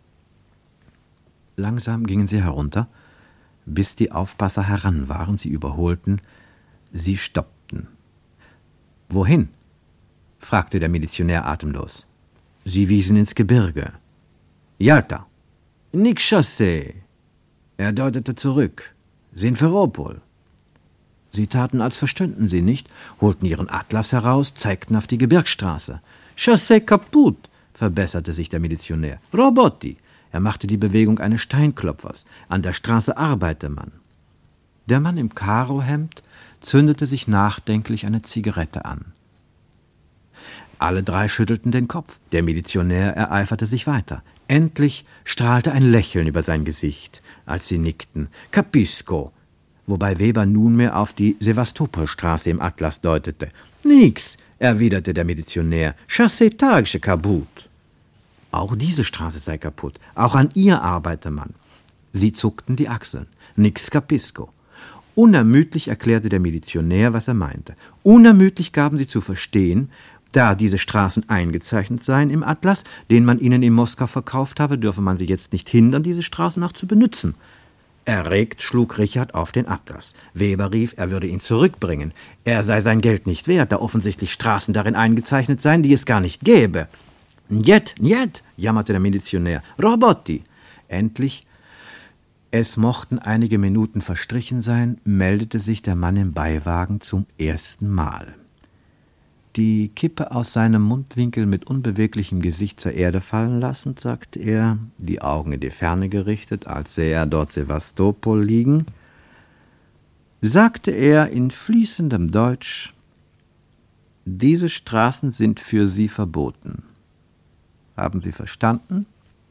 Langsam gingen sie herunter, bis die Aufpasser heran waren, sie überholten, sie stoppten. »Wohin?« fragte der Milizionär atemlos. Sie wiesen ins Gebirge. »Jalta.« »Nix Chaussee.« Er deutete zurück. »Simferopol.« Sie taten, als verstünden sie nicht, holten ihren Atlas heraus, zeigten auf die Gebirgsstraße. »Chaussee kaputt«, verbesserte sich der Milizionär. »Robotti.« Er machte die Bewegung eines Steinklopfers. »An der Straße arbeite man.« Der Mann im Karohemd zündete sich nachdenklich eine Zigarette an. Alle drei schüttelten den Kopf. Der Milizionär ereiferte sich weiter. Endlich strahlte ein Lächeln über sein Gesicht, als sie nickten. »Capisco«, wobei Weber nunmehr auf die Sevastopolstraße im Atlas deutete. »Nix«, erwiderte der Milizionär. »Chaussee Tagsche kaputt.« Auch diese Straße sei kaputt. Auch an ihr arbeite man. Sie zuckten die Achseln. »Nix Capisco.« Unermüdlich erklärte der Milizionär, was er meinte. Unermüdlich gaben sie zu verstehen, da diese Straßen eingezeichnet seien im Atlas, den man ihnen in Moskau verkauft habe, dürfe man sie jetzt nicht hindern, diese Straßen auch zu benutzen. Erregt schlug Richard auf den Atlas. Weber rief, er würde ihn zurückbringen. Er sei sein Geld nicht wert, da offensichtlich Straßen darin eingezeichnet seien, die es gar nicht gäbe. »Njet, njet«, jammerte der Milizionär. »Robotti!« Endlich, es mochten einige Minuten verstrichen sein, meldete sich der Mann im Beiwagen zum ersten Mal. Die Kippe aus seinem Mundwinkel mit unbeweglichem Gesicht zur Erde fallen lassend, sagte er, die Augen in die Ferne gerichtet, als sähe er dort Sevastopol liegen, sagte er in fließendem Deutsch, »Diese Straßen sind für Sie verboten. Haben Sie verstanden?«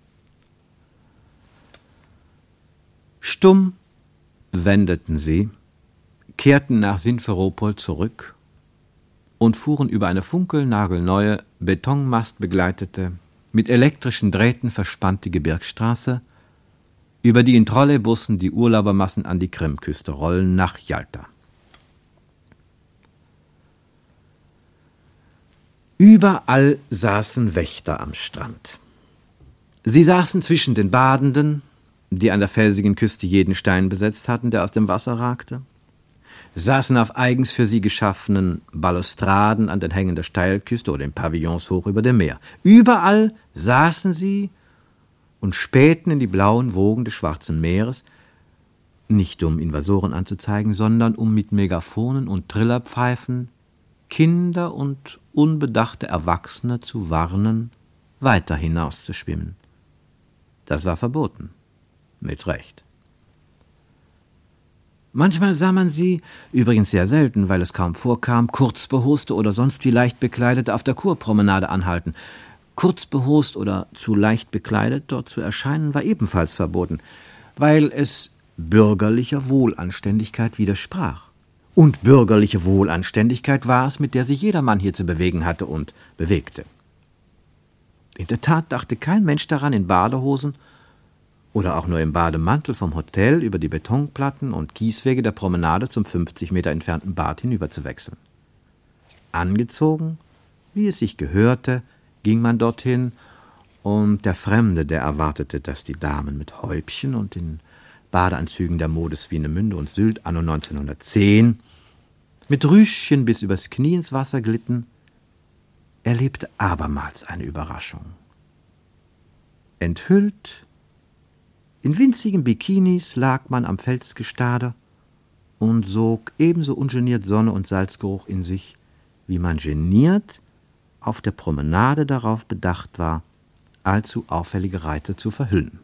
Stumm wendeten sie, kehrten nach Simferopol zurück und fuhren über eine funkelnagelneue, betonmastbegleitete, mit elektrischen Drähten verspannte Gebirgsstraße, über die in Trolleybussen die Urlaubermassen an die Krimküste rollen, nach Jalta. Überall saßen Wächter am Strand. Sie saßen zwischen den Badenden, die an der felsigen Küste jeden Stein besetzt hatten, der aus dem Wasser ragte, saßen auf eigens für sie geschaffenen Balustraden an den Hängen der Steilküste oder in Pavillons hoch über dem Meer. Überall saßen sie und spähten in die blauen Wogen des Schwarzen Meeres, nicht um Invasoren anzuzeigen, sondern um mit Megaphonen und Trillerpfeifen Kinder und unbedachte Erwachsene zu warnen, weiter hinaus zu schwimmen. Das war verboten. Mit Recht. Manchmal sah man sie, übrigens sehr selten, weil es kaum vorkam, kurzbehoste oder sonst wie leicht bekleidete auf der Kurpromenade anhalten. Kurzbehost oder zu leicht bekleidet dort zu erscheinen, war ebenfalls verboten, weil es bürgerlicher Wohlanständigkeit widersprach. Und bürgerliche Wohlanständigkeit war es, mit der sich jedermann hier zu bewegen hatte und bewegte. In der Tat dachte kein Mensch daran, in Badehosen oder auch nur im Bademantel vom Hotel über die Betonplatten und Kieswege der Promenade zum fünfzig Meter entfernten Bad hinüberzuwechseln. Angezogen, wie es sich gehörte, ging man dorthin, und der Fremde, der erwartete, dass die Damen mit Häubchen und in Badeanzügen der Mode Swinemünde und Sylt anno neunzehnhundertzehn mit Rüschen bis übers Knie ins Wasser glitten, erlebte abermals eine Überraschung. Enthüllt in winzigen Bikinis lag man am Felsgestade und sog ebenso ungeniert Sonne und Salzgeruch in sich, wie man geniert auf der Promenade darauf bedacht war, allzu auffällige Reize zu verhüllen.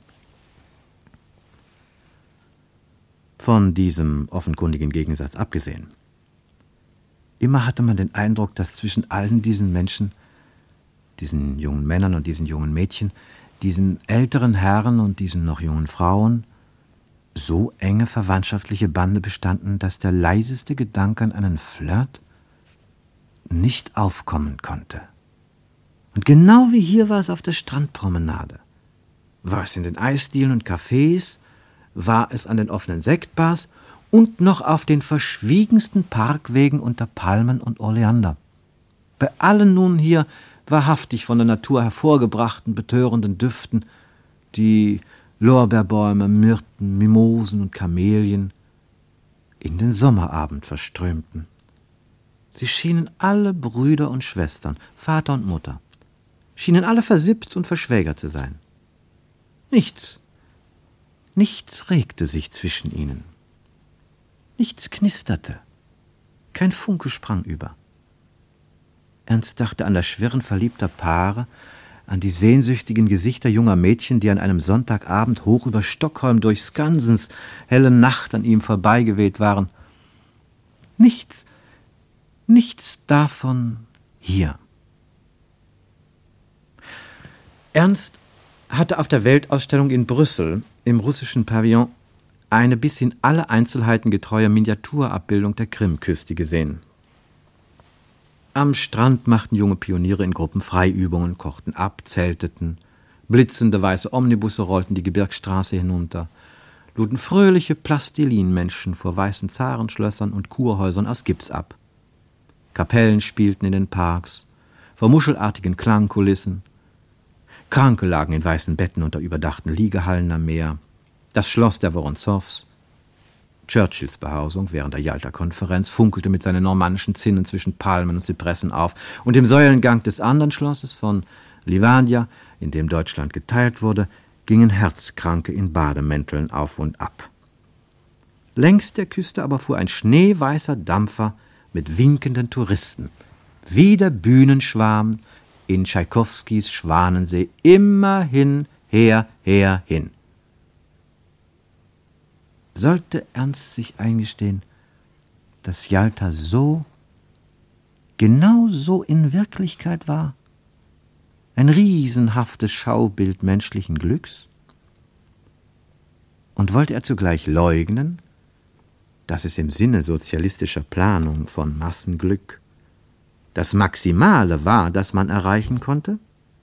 Von diesem offenkundigen Gegensatz abgesehen, immer hatte man den Eindruck, dass zwischen allen diesen Menschen, diesen jungen Männern und diesen jungen Mädchen, diesen älteren Herren und diesen noch jungen Frauen, so enge verwandtschaftliche Bande bestanden, dass der leiseste Gedanke an einen Flirt nicht aufkommen konnte. Und genau wie hier war es auf der Strandpromenade, war es in den Eisdielen und Cafés, war es an den offenen Sektbars und noch auf den verschwiegensten Parkwegen unter Palmen und Oleander. Bei allen nun hier wahrhaftig von der Natur hervorgebrachten, betörenden Düften, die Lorbeerbäume, Myrten, Mimosen und Kamelien in den Sommerabend verströmten. Sie schienen alle Brüder und Schwestern, Vater und Mutter, schienen alle versippt und verschwägert zu sein. Nichts, nichts regte sich zwischen ihnen. Nichts knisterte, kein Funke sprang über. Ernst dachte an das Schwirren verliebter Paare, an die sehnsüchtigen Gesichter junger Mädchen, die an einem Sonntagabend hoch über Stockholm durch Skansens helle Nacht an ihm vorbeigeweht waren. Nichts, nichts davon hier. Ernst hatte auf der Weltausstellung in Brüssel im russischen Pavillon eine bis in alle Einzelheiten getreue Miniaturabbildung der Krimküste gesehen. Am Strand machten junge Pioniere in Gruppen Freiübungen, kochten ab, zelteten. Blitzende weiße Omnibusse rollten die Gebirgsstraße hinunter. luden fröhliche Plastilinmenschen vor weißen Zarenschlössern und Kurhäusern aus Gips ab. Kapellen spielten in den Parks, vor muschelartigen Klangkulissen. Kranke lagen in weißen Betten unter überdachten Liegehallen am Meer. Das Schloss der Woronzows. Churchills Behausung während der Jalta-Konferenz funkelte mit seinen normannischen Zinnen zwischen Palmen und Zypressen auf, und im Säulengang des anderen Schlosses von Livadia, in dem Deutschland geteilt wurde, gingen Herzkranke in Bademänteln auf und ab. Längs der Küste aber fuhr ein schneeweißer Dampfer mit winkenden Touristen, wie der Bühnenschwarm in Tschaikowskis Schwanensee, immer hin, her, her, hin. Sollte Ernst sich eingestehen, dass Jalta so, genau so in Wirklichkeit war? Ein riesenhaftes Schaubild menschlichen Glücks? Und wollte er zugleich leugnen, dass es im Sinne sozialistischer Planung von Massenglück das Maximale war, das man erreichen konnte?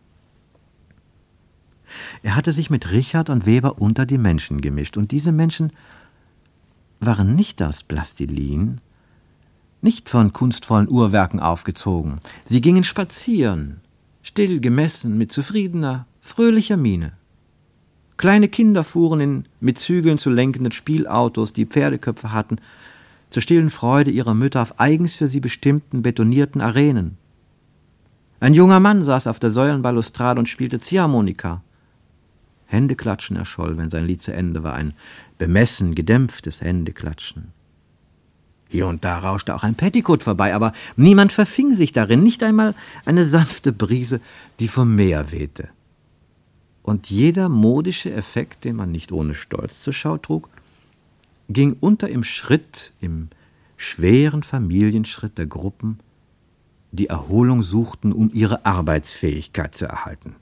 Er hatte sich mit Richard und Weber unter die Menschen gemischt, und diese Menschen waren nicht aus Plastilin, nicht von kunstvollen Uhrwerken aufgezogen. Sie gingen spazieren, still, gemessen, mit zufriedener, fröhlicher Miene. Kleine Kinder fuhren in mit Zügeln zu lenkenden Spielautos, die Pferdeköpfe hatten, zur stillen Freude ihrer Mütter auf eigens für sie bestimmten betonierten Arenen. Ein junger Mann saß auf der Säulenbalustrade und spielte Ziehharmonika. Händeklatschen erscholl, wenn sein Lied zu Ende war, ein bemessen gedämpftes Händeklatschen. Hier und da rauschte auch ein Petticoat vorbei, aber niemand verfing sich darin, nicht einmal eine sanfte Brise, die vom Meer wehte. Und jeder modische Effekt, den man nicht ohne Stolz zur Schau trug, ging unter im Schritt, im schweren Familienschritt der Gruppen, die Erholung suchten, um ihre Arbeitsfähigkeit zu erhalten.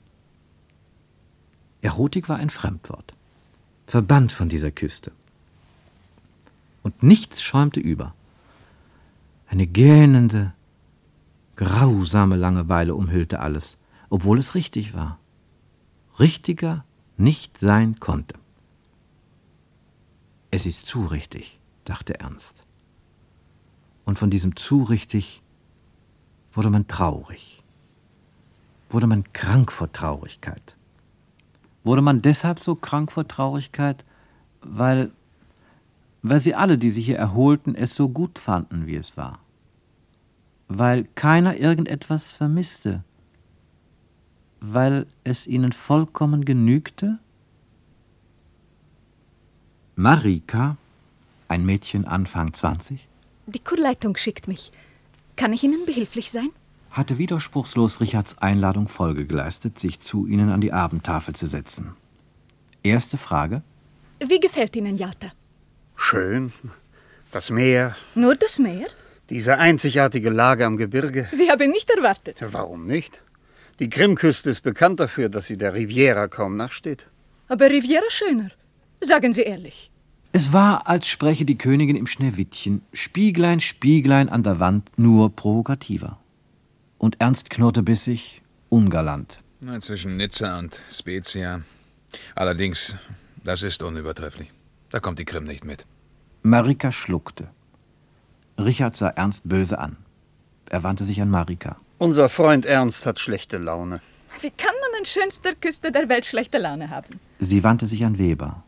Erotik war ein Fremdwort, verbannt von dieser Küste. Und nichts schäumte über. Eine gähnende, grausame Langeweile umhüllte alles, obwohl es richtig war. Richtiger nicht sein konnte. Es ist zu richtig, dachte Ernst. Und von diesem zu richtig wurde man traurig. Wurde man krank vor Traurigkeit. Wurde man deshalb so krank vor Traurigkeit, weil, weil sie alle, die sich hier erholten, es so gut fanden, wie es war. Weil keiner irgendetwas vermisste. Weil es ihnen vollkommen genügte? Marika, ein Mädchen Anfang zwanzig, die Kurleitung schickt mich. Kann ich Ihnen behilflich sein? hatte widerspruchslos Richards Einladung Folge geleistet, sich zu ihnen an die Abendtafel zu setzen. Erste Frage: Wie gefällt Ihnen Jalta? Schön. Das Meer. Nur das Meer? Diese einzigartige Lage am Gebirge. Sie haben nicht erwartet. Warum nicht? Die Krimküste ist bekannt dafür, dass sie der Riviera kaum nachsteht. Aber Riviera schöner. Sagen Sie ehrlich. Es war, als spräche die Königin im Schneewittchen, Spieglein, Spieglein an der Wand, nur provokativer. Und Ernst knurrte bissig, ungalant. Na, zwischen Nizza und Spezia. Allerdings, das ist unübertrefflich. Da kommt die Krim nicht mit. Marika schluckte. Richard sah Ernst böse an. Er wandte sich an Marika. Unser Freund Ernst hat schlechte Laune. Wie kann man an schönster Küste der Welt schlechte Laune haben? Sie wandte sich an Weber.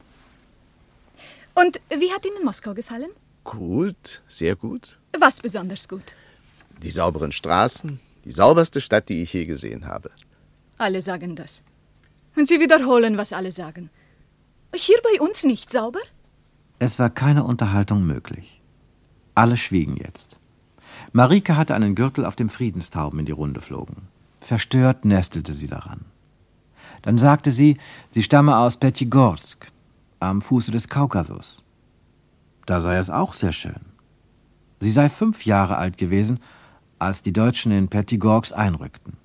Und wie hat Ihnen Moskau gefallen? Gut, sehr gut. Was besonders gut? Die sauberen Straßen, die sauberste Stadt, die ich je gesehen habe. Alle sagen das. Und Sie wiederholen, was alle sagen. Hier bei uns nicht sauber? Es war keine Unterhaltung möglich. Alle schwiegen jetzt. Marika hatte einen Gürtel, auf dem Friedenstauben in die Runde flogen. Verstört nestelte sie daran. Dann sagte sie, sie stamme aus Pettigorsk, am Fuße des Kaukasus. Da sei es auch sehr schön. Sie sei fünf Jahre alt gewesen, als die Deutschen in Pettigorsk einrückten.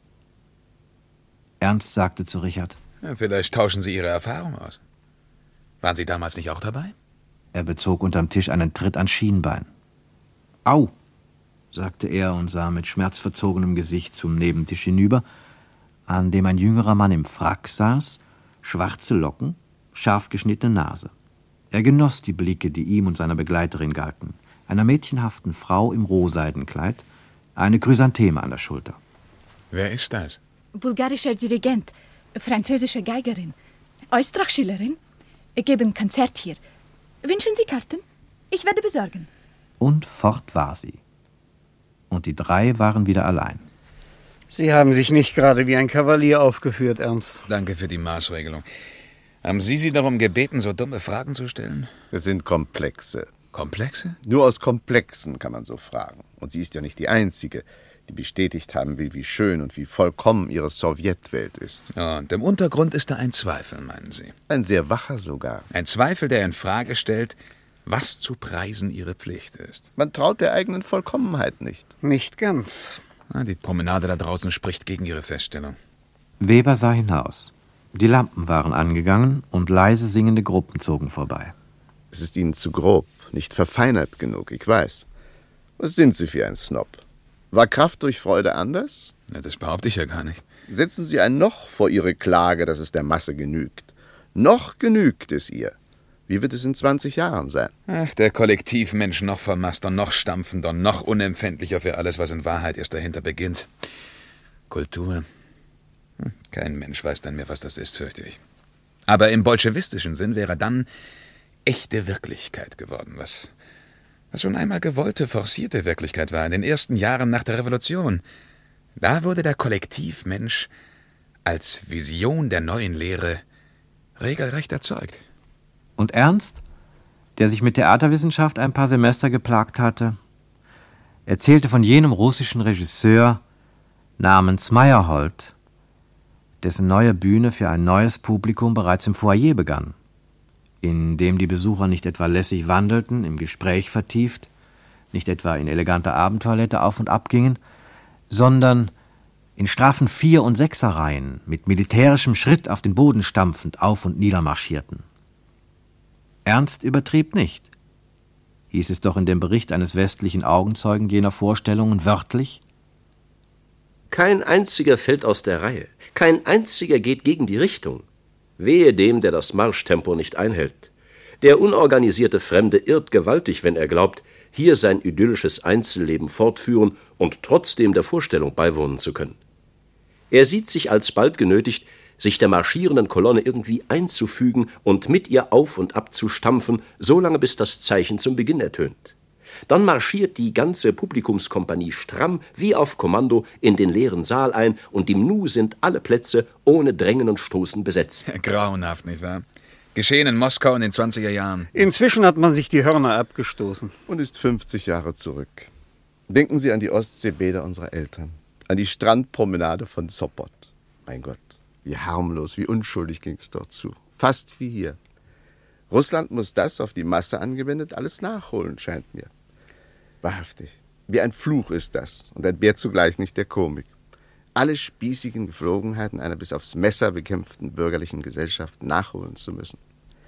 Ernst sagte zu Richard: Ja, vielleicht tauschen Sie Ihre Erfahrung aus. Waren Sie damals nicht auch dabei? Er bezog unterm Tisch einen Tritt ans Schienbein. »Au«, sagte er und sah mit schmerzverzogenem Gesicht zum Nebentisch hinüber, an dem ein jüngerer Mann im Frack saß, schwarze Locken, scharf geschnittene Nase. Er genoss die Blicke, die ihm und seiner Begleiterin galten, einer mädchenhaften Frau im Rohseidenkleid, eine Chrysantheme an der Schulter. Wer ist das? Bulgarischer Dirigent, französische Geigerin, Eustrach-Schülerin, geben Konzert hier. Wünschen Sie Karten? Ich werde besorgen. Und fort war sie. Und die drei waren wieder allein. Sie haben sich nicht gerade wie ein Kavalier aufgeführt, Ernst. Danke für die Maßregelung. Haben Sie sie darum gebeten, so dumme Fragen zu stellen? Es sind Komplexe. Komplexe? Nur aus Komplexen kann man so fragen. Und sie ist ja nicht die Einzige, die bestätigt haben will, wie schön und wie vollkommen ihre Sowjetwelt ist. Ja, und im Untergrund ist da ein Zweifel, meinen Sie? Ein sehr wacher sogar. Ein Zweifel, der in Frage stellt, was zu preisen Ihre Pflicht ist. Man traut der eigenen Vollkommenheit nicht. Nicht ganz. Ah, die Promenade da draußen spricht gegen Ihre Feststellung. Weber sah hinaus. Die Lampen waren angegangen und leise singende Gruppen zogen vorbei. Es ist Ihnen zu grob, nicht verfeinert genug, ich weiß. Was sind Sie für ein Snob? War Kraft durch Freude anders? Ja, das behaupte ich ja gar nicht. Setzen Sie ein Noch vor Ihre Klage, dass es der Masse genügt. Noch genügt es ihr. Wie wird es in zwanzig Jahren sein? Ach, der Kollektivmensch noch vermasster, noch stampfender, noch unempfindlicher für alles, was in Wahrheit erst dahinter beginnt. Kultur. Hm, kein Mensch weiß dann mehr, was das ist, fürchte ich. Aber im bolschewistischen Sinn wäre dann echte Wirklichkeit geworden, was, was schon einmal gewollte, forcierte Wirklichkeit war in den ersten Jahren nach der Revolution. Da wurde der Kollektivmensch als Vision der neuen Lehre regelrecht erzeugt. Und Ernst, der sich mit Theaterwissenschaft ein paar Semester geplagt hatte, erzählte von jenem russischen Regisseur namens Meyerhold, dessen neue Bühne für ein neues Publikum bereits im Foyer begann, in dem die Besucher nicht etwa lässig wandelten, im Gespräch vertieft, nicht etwa in eleganter Abendtoilette auf und ab gingen, sondern in straffen Vier- und Sechserreihen mit militärischem Schritt auf den Boden stampfend auf und nieder marschierten. Ernst übertrieb nicht, hieß es doch in dem Bericht eines westlichen Augenzeugen jener Vorstellungen wörtlich: Kein einziger fällt aus der Reihe, kein einziger geht gegen die Richtung. Wehe dem, der das Marschtempo nicht einhält. Der unorganisierte Fremde irrt gewaltig, wenn er glaubt, hier sein idyllisches Einzelleben fortführen und trotzdem der Vorstellung beiwohnen zu können. Er sieht sich alsbald genötigt, sich der marschierenden Kolonne irgendwie einzufügen und mit ihr auf und ab zu stampfen, solange bis das Zeichen zum Beginn ertönt. Dann marschiert die ganze Publikumskompanie stramm wie auf Kommando in den leeren Saal ein und im Nu sind alle Plätze ohne Drängen und Stoßen besetzt. Grauenhaft, nicht wahr? Geschehen in Moskau in den zwanziger Jahren. Inzwischen hat man sich die Hörner abgestoßen. Und ist fünfzig Jahre zurück. Denken Sie an die Ostseebäder unserer Eltern, an die Strandpromenade von Sopot. Mein Gott, wie harmlos, wie unschuldig ging es dort zu. Fast wie hier. Russland muss das, auf die Masse angewendet, alles nachholen, scheint mir. Wahrhaftig. Wie ein Fluch ist das und entbehrt zugleich nicht der Komik. Alle spießigen Gepflogenheiten einer bis aufs Messer bekämpften bürgerlichen Gesellschaft nachholen zu müssen.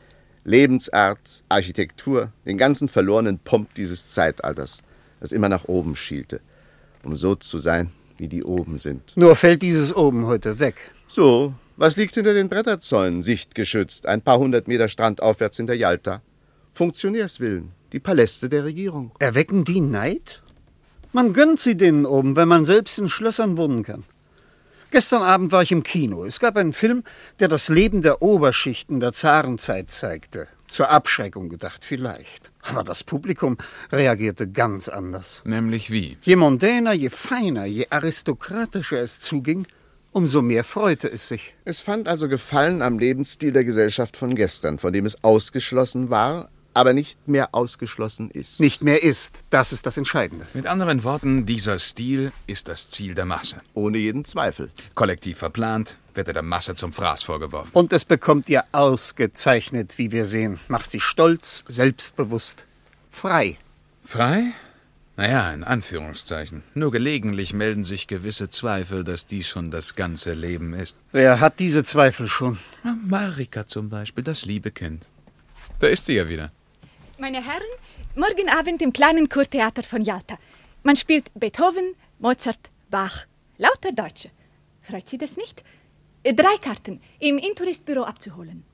Lebensart, Architektur, den ganzen verlorenen Pomp dieses Zeitalters, das immer nach oben schielte, um so zu sein, wie die oben sind. Nur fällt dieses oben heute weg. So, was liegt hinter den Bretterzäunen, sichtgeschützt, ein paar hundert Meter Strand aufwärts hinter Jalta? Funktionärsvillen, die Paläste der Regierung. Erwecken die Neid? Man gönnt sie denen oben, wenn man selbst in Schlössern wohnen kann. Gestern Abend war ich im Kino. Es gab einen Film, der das Leben der Oberschichten der Zarenzeit zeigte. Zur Abschreckung gedacht, vielleicht. Aber das Publikum reagierte ganz anders. Nämlich wie? Je mondäner, je feiner, je aristokratischer es zuging, umso mehr freute es sich. Es fand also Gefallen am Lebensstil der Gesellschaft von gestern, von dem es ausgeschlossen war, aber nicht mehr ausgeschlossen ist. Nicht mehr ist, das ist das Entscheidende. Mit anderen Worten, dieser Stil ist das Ziel der Masse. Ohne jeden Zweifel. Kollektiv verplant, wird er der Masse zum Fraß vorgeworfen. Und es bekommt ihr ausgezeichnet, wie wir sehen. Macht sie stolz, selbstbewusst, frei. Frei? Naja, in Anführungszeichen. Nur gelegentlich melden sich gewisse Zweifel, dass dies schon das ganze Leben ist. Wer hat diese Zweifel schon? Na, Marika zum Beispiel, das liebe Kind. Da ist sie ja wieder. Meine Herren, morgen Abend im kleinen Kurtheater von Jalta. Man spielt Beethoven, Mozart, Bach. Lauter Deutsche. Freut Sie das nicht? Drei Karten im Intouristbüro abzuholen.